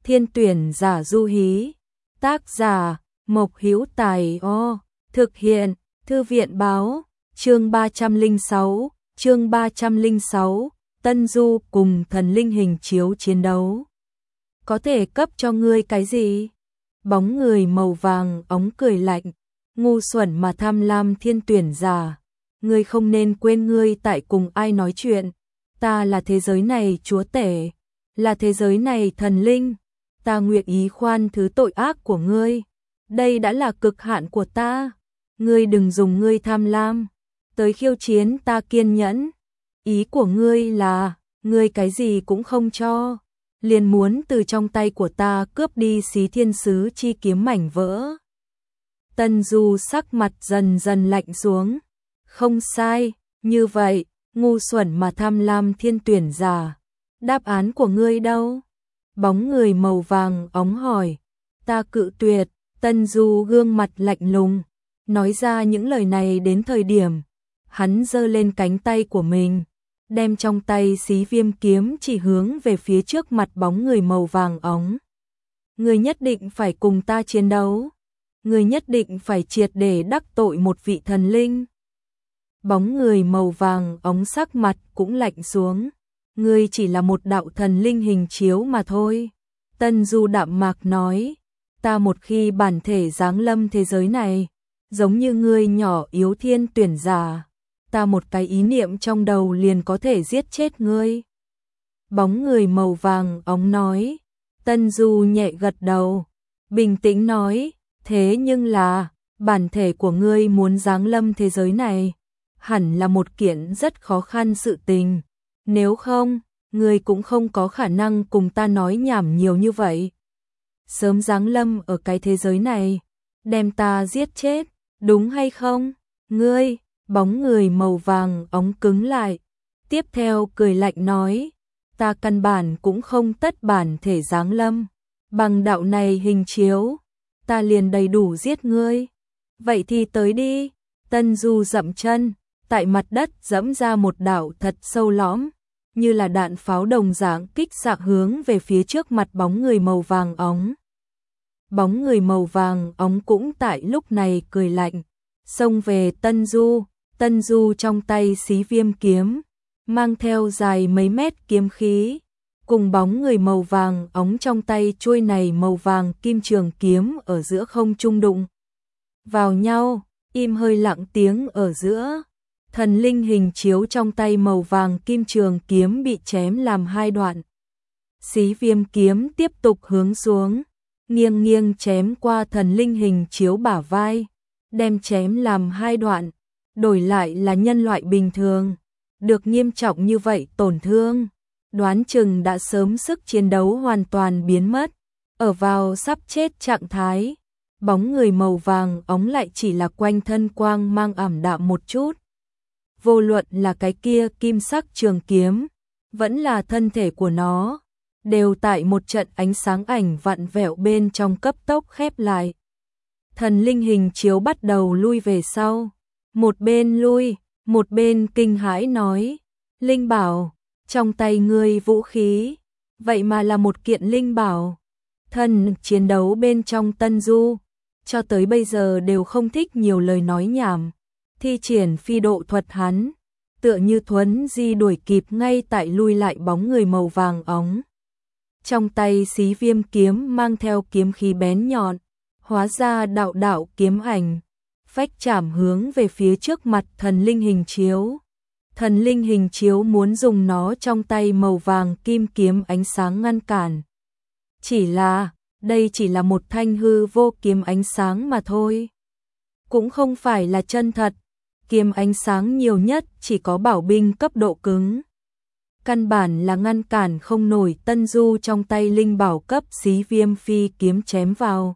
Thiên tuyển giả du hí. Tác giả Mộc Hữu Tài. Thực hiện Thư viện báo. Chương 306, Tân Du cùng thần linh hình chiếu chiến đấu. Có thể cấp cho ngươi cái gì? Bóng người màu vàng óng cười lạnh. Ngu xuẩn mà tham lam thiên tuyển giả. Ngươi không nên quên ngươi tại cùng ai nói chuyện. Ta là thế giới này chúa tể. Là thế giới này thần linh. Ta nguyện ý khoan thứ tội ác của ngươi. Đây đã là cực hạn của ta. Ngươi đừng dùng ngươi tham lam tới khiêu chiến ta kiên nhẫn. Ý của ngươi là, ngươi cái gì cũng không cho, liền muốn từ trong tay của ta cướp đi Xí Thiên Sứ chi kiếm mảnh vỡ. Tân Du sắc mặt dần dần lạnh xuống. Không sai, như vậy, ngu xuẩn mà tham lam thiên tuyển giả. Đáp án của ngươi đâu? Bóng người màu vàng óng hỏi. Ta cự tuyệt. Tân Du gương mặt lạnh lùng, nói ra những lời này đến thời điểm hắn giơ lên cánh tay của mình, đem trong tay xí viêm kiếm chỉ hướng về phía trước mặt bóng người màu vàng óng. Ngươi nhất định phải cùng ta chiến đấu. Ngươi nhất định phải triệt để đắc tội một vị thần linh. Bóng người màu vàng óng sắc mặt cũng lạnh xuống. Ngươi chỉ là một đạo thần linh hình chiếu mà thôi. Tân Du đạm mạc nói. Ta một khi bản thể giáng lâm thế giới này, giống như ngươi nhỏ yếu thiên tuyển giả, ta một cái ý niệm trong đầu liền có thể giết chết ngươi. Bóng người màu vàng óng nói. Tân Du nhẹ gật đầu, bình tĩnh nói, thế nhưng là, bản thể của ngươi muốn giáng lâm thế giới này, hẳn là một kiện rất khó khăn sự tình, nếu không, ngươi cũng không có khả năng cùng ta nói nhảm nhiều như vậy. Sớm giáng lâm ở cái thế giới này, đem ta giết chết, đúng hay không? Ngươi, bóng người màu vàng óng cứng lại, tiếp theo cười lạnh nói, ta căn bản cũng không tất bản thể giáng lâm, bằng đạo này hình chiếu, ta liền đầy đủ giết ngươi. Vậy thì tới đi. Tân Du dậm chân, tại mặt đất dẫm ra một đạo thật sâu lõm, như là đạn pháo đồng dạng kích xạ hướng về phía trước mặt bóng người màu vàng óng. Bóng người màu vàng óng cũng tại lúc này cười lạnh, xông về Tân Du. Tân Du trong tay xí viêm kiếm, mang theo dài mấy mét kiếm khí, cùng bóng người màu vàng óng trong tay chuôi này màu vàng kim trường kiếm ở giữa không trung đụng vào nhau, im hơi lặng tiếng ở giữa. Thần linh hình chiếu trong tay màu vàng kim trường kiếm bị chém làm hai đoạn. Xí viêm kiếm tiếp tục hướng xuống, nghiêng nghiêng chém qua thần linh hình chiếu bả vai, đem chém làm hai đoạn. Đổi lại là nhân loại bình thường, được nghiêm trọng như vậy tổn thương, đoán chừng đã sớm sức chiến đấu hoàn toàn biến mất, ở vào sắp chết trạng thái. Bóng người màu vàng óng lại chỉ là quanh thân quang mang ảm đạm một chút. Vô luận là cái kia kim sắc trường kiếm, vẫn là thân thể của nó, đều tại một trận ánh sáng ảnh vặn vẹo bên trong cấp tốc khép lại. Thần linh hình chiếu bắt đầu lui về sau, một bên lui, một bên kinh hãi nói, linh bảo, trong tay ngươi vũ khí, vậy mà là một kiện linh bảo. Thần chiến đấu bên trong Tân Du, cho tới bây giờ đều không thích nhiều lời nói nhảm, thi triển phi độ thuật hắn, tựa như thuấn di đuổi kịp ngay tại lui lại bóng người màu vàng óng. Trong tay xí viêm kiếm mang theo kiếm khí bén nhọn, hóa ra đạo đạo kiếm ảnh, phách chạm hướng về phía trước mặt thần linh hình chiếu. Thần linh hình chiếu muốn dùng nó trong tay màu vàng kim kiếm ánh sáng ngăn cản. Chỉ là, đây chỉ là một thanh hư vô kiếm ánh sáng mà thôi. Cũng không phải là chân thật, kiếm ánh sáng nhiều nhất chỉ có bảo binh cấp độ cứng. Căn bản là ngăn cản không nổi Tân Du trong tay linh bảo cấp xí viêm phi kiếm chém vào.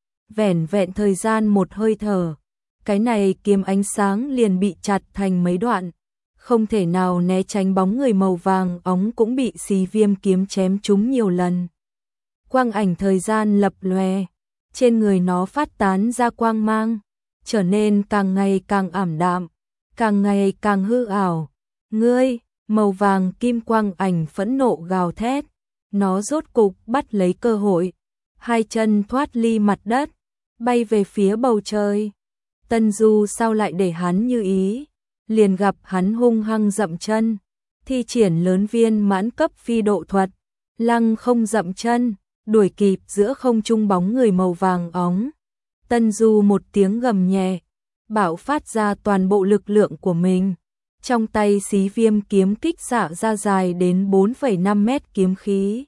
Vẻn vẹn thời gian một hơi thở, cái này kiếm ánh sáng liền bị chặt thành mấy đoạn, không thể nào né tránh. Bóng người màu vàng óng cũng bị xí viêm kiếm chém trúng nhiều lần. Quang ảnh thời gian lập lòe, trên người nó phát tán ra quang mang, trở nên càng ngày càng ảm đạm, càng ngày càng hư ảo. Ngươi, màu vàng kim quang ảnh phẫn nộ gào thét, nó rốt cục bắt lấy cơ hội, hai chân thoát ly mặt đất, bay về phía bầu trời. Tân Du sao lại để hắn như ý, liền gặp hắn hung hăng dậm chân, thi triển lớn viên mãn cấp phi độ thuật, lăng không dậm chân, đuổi kịp giữa không trung bóng người màu vàng óng. Tân Du một tiếng gầm nhẹ, bạo phát ra toàn bộ lực lượng của mình. Trong tay xí viêm kiếm kích xạ ra dài đến 4,5 mét kiếm khí.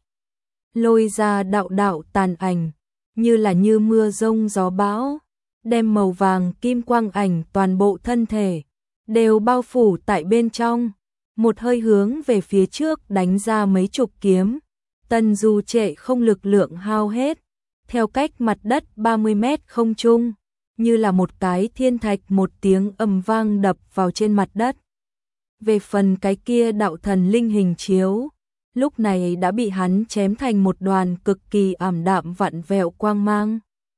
Lôi ra đạo đạo tàn ảnh, như mưa rông gió bão, đem màu vàng kim quang ảnh toàn bộ thân thể, đều bao phủ tại bên trong. Một hơi hướng về phía trước đánh ra mấy chục kiếm. Tân Du trệ không lực lượng hao hết, theo cách mặt đất 30 mét không trung, như là một cái thiên thạch một tiếng ầm vang đập vào trên mặt đất. Về phần cái kia đạo thần linh hình chiếu, lúc này đã bị hắn chém thành một đoàn cực kỳ ảm đạm vặn vẹo quang mang.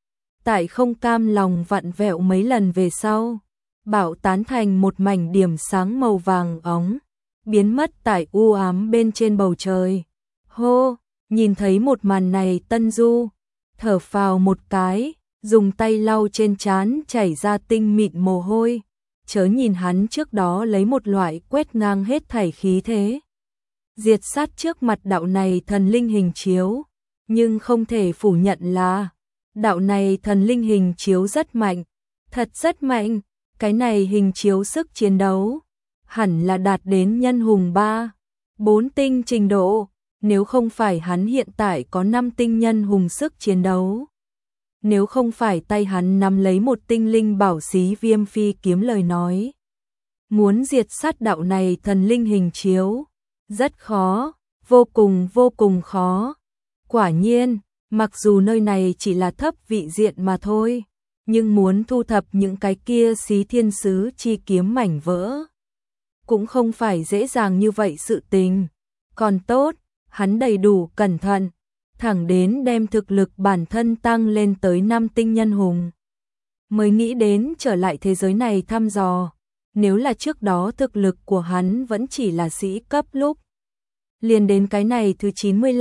Tại không cam lòng vặn vẹo mấy lần về sau, bạo tán thành một mảnh điểm sáng màu vàng óng, biến mất tại u ám bên trên bầu trời. Hô, nhìn thấy một màn này Tân Du thở phào một cái, dùng tay lau trên trán chảy ra tinh mịn mồ hôi. Chớ nhìn hắn trước đó lấy một loại quét ngang hết thảy khí thế, diệt sát trước mặt đạo này thần linh hình chiếu, nhưng không thể phủ nhận là đạo này thần linh hình chiếu rất mạnh, thật rất mạnh. Cái này hình chiếu sức chiến đấu hẳn là đạt đến nhân hùng 3-4 tinh trình độ, nếu không phải hắn hiện tại có 5 tinh nhân hùng sức chiến đấu. Nếu không phải tay hắn nắm lấy một tinh linh bảo xí viêm phi kiếm lời nói, muốn diệt sát đạo này thần linh hình chiếu, rất khó, vô cùng khó. Quả nhiên, mặc dù nơi này chỉ là thấp vị diện mà thôi, nhưng muốn thu thập những cái kia xí thiên sứ chi kiếm mảnh vỡ, cũng không phải dễ dàng như vậy sự tình. Còn tốt, hắn đầy đủ cẩn thận, thẳng đến đem thực lực bản thân tăng lên tới 5 tinh nhân hùng, mới nghĩ đến trở lại thế giới này thăm dò. Nếu là trước đó thực lực của hắn vẫn chỉ là sĩ cấp lúc, liền đến cái này thứ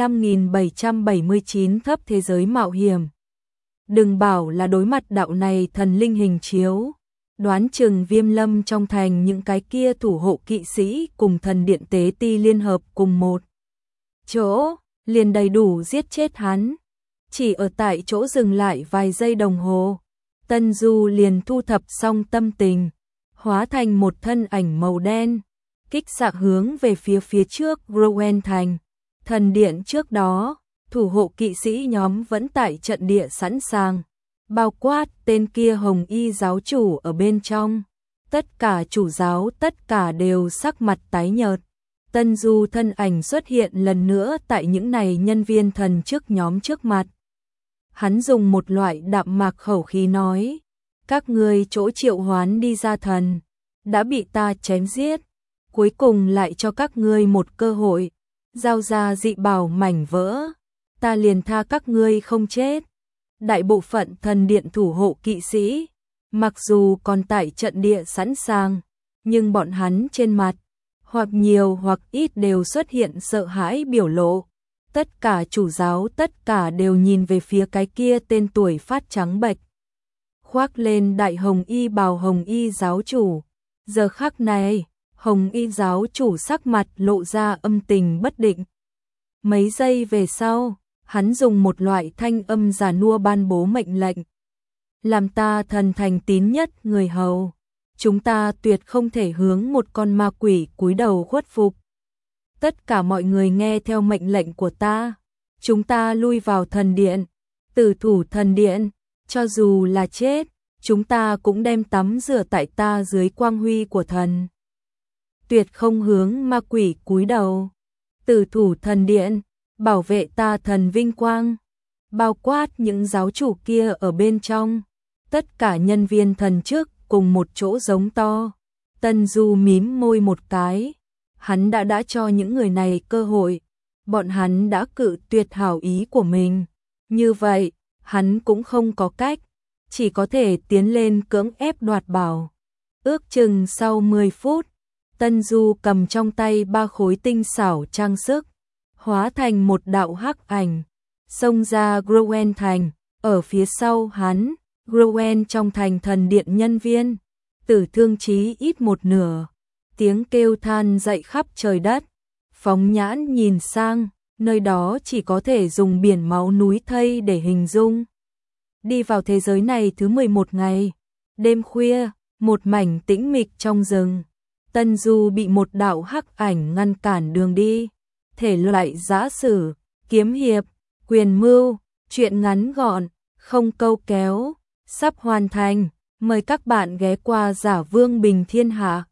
95.779 thấp thế giới mạo hiểm. Đừng bảo là đối mặt đạo này thần linh hình chiếu, đoán chừng Viêm Lâm trong thành những cái kia thủ hộ kỵ sĩ cùng thần điện tế ti liên hợp cùng một chỗ, liền đầy đủ giết chết hắn. Chỉ ở tại chỗ dừng lại vài giây đồng hồ, Tân Du liền thu thập xong tâm tình, hóa thành một thân ảnh màu đen, kích xạ hướng về phía trước Rowan thành. Thần điện trước đó, thủ hộ kỵ sĩ nhóm vẫn tại trận địa sẵn sàng, bao quát tên kia hồng y giáo chủ ở bên trong. Tất cả chủ giáo tất cả đều sắc mặt tái nhợt. Tân Du thân ảnh xuất hiện lần nữa tại những này nhân viên thần chức nhóm trước mặt. Hắn dùng một loại đạm mạc khẩu khí nói, các ngươi chỗ triệu hoán đi ra thần, đã bị ta chém giết, cuối cùng lại cho các ngươi một cơ hội, giao ra dị bảo mảnh vỡ, ta liền tha các ngươi không chết. Đại bộ phận thần điện thủ hộ kỵ sĩ, mặc dù còn tại trận địa sẵn sàng, nhưng bọn hắn trên mặt, hoặc nhiều hoặc ít đều xuất hiện sợ hãi biểu lộ. Tất cả chủ giáo tất cả đều nhìn về phía cái kia tên tuổi phát trắng bệch, khoác lên đại hồng y bào hồng y giáo chủ. Giờ khắc này, hồng y giáo chủ sắc mặt lộ ra âm tình bất định. Mấy giây về sau, hắn dùng một loại thanh âm già nua ban bố mệnh lệnh. Làm ta thần thành tín nhất người hầu, chúng ta tuyệt không thể hướng một con ma quỷ cúi đầu khuất phục. Tất cả mọi người nghe theo mệnh lệnh của ta, chúng ta lui vào thần điện, tử thủ thần điện, cho dù là chết, chúng ta cũng đem tắm rửa tại ta dưới quang huy của thần. Tuyệt không hướng ma quỷ cúi đầu, tử thủ thần điện, bảo vệ ta thần vinh quang, bao quát những giáo chủ kia ở bên trong. Tất cả nhân viên thần chức cùng một chỗ giống to. Tân Du mím môi một cái, hắn đã cho những người này cơ hội, bọn hắn đã cự tuyệt hảo ý của mình. Như vậy, hắn cũng không có cách, chỉ có thể tiến lên cưỡng ép đoạt bảo. Ước chừng sau 10 phút, Tân Du cầm trong tay 3 khối tinh xảo trang sức, hóa thành một đạo hắc ảnh, xông ra Groen thành, ở phía sau hắn, Groen trong thành thần điện nhân viên, tử thương chí ít một nửa, tiếng kêu than dậy khắp trời đất, phóng nhãn nhìn sang, nơi đó chỉ có thể dùng biển máu núi thây để hình dung. Đi vào thế giới này thứ 11 ngày, đêm khuya, một mảnh tĩnh mịch trong rừng, Tân Du bị một đạo hắc ảnh ngăn cản đường đi, thể loại giã sử, kiếm hiệp, quyền mưu, truyện ngắn gọn, không câu kéo, sắp hoàn thành, mời các bạn ghé qua Giả Vương Bình Thiên Hạ.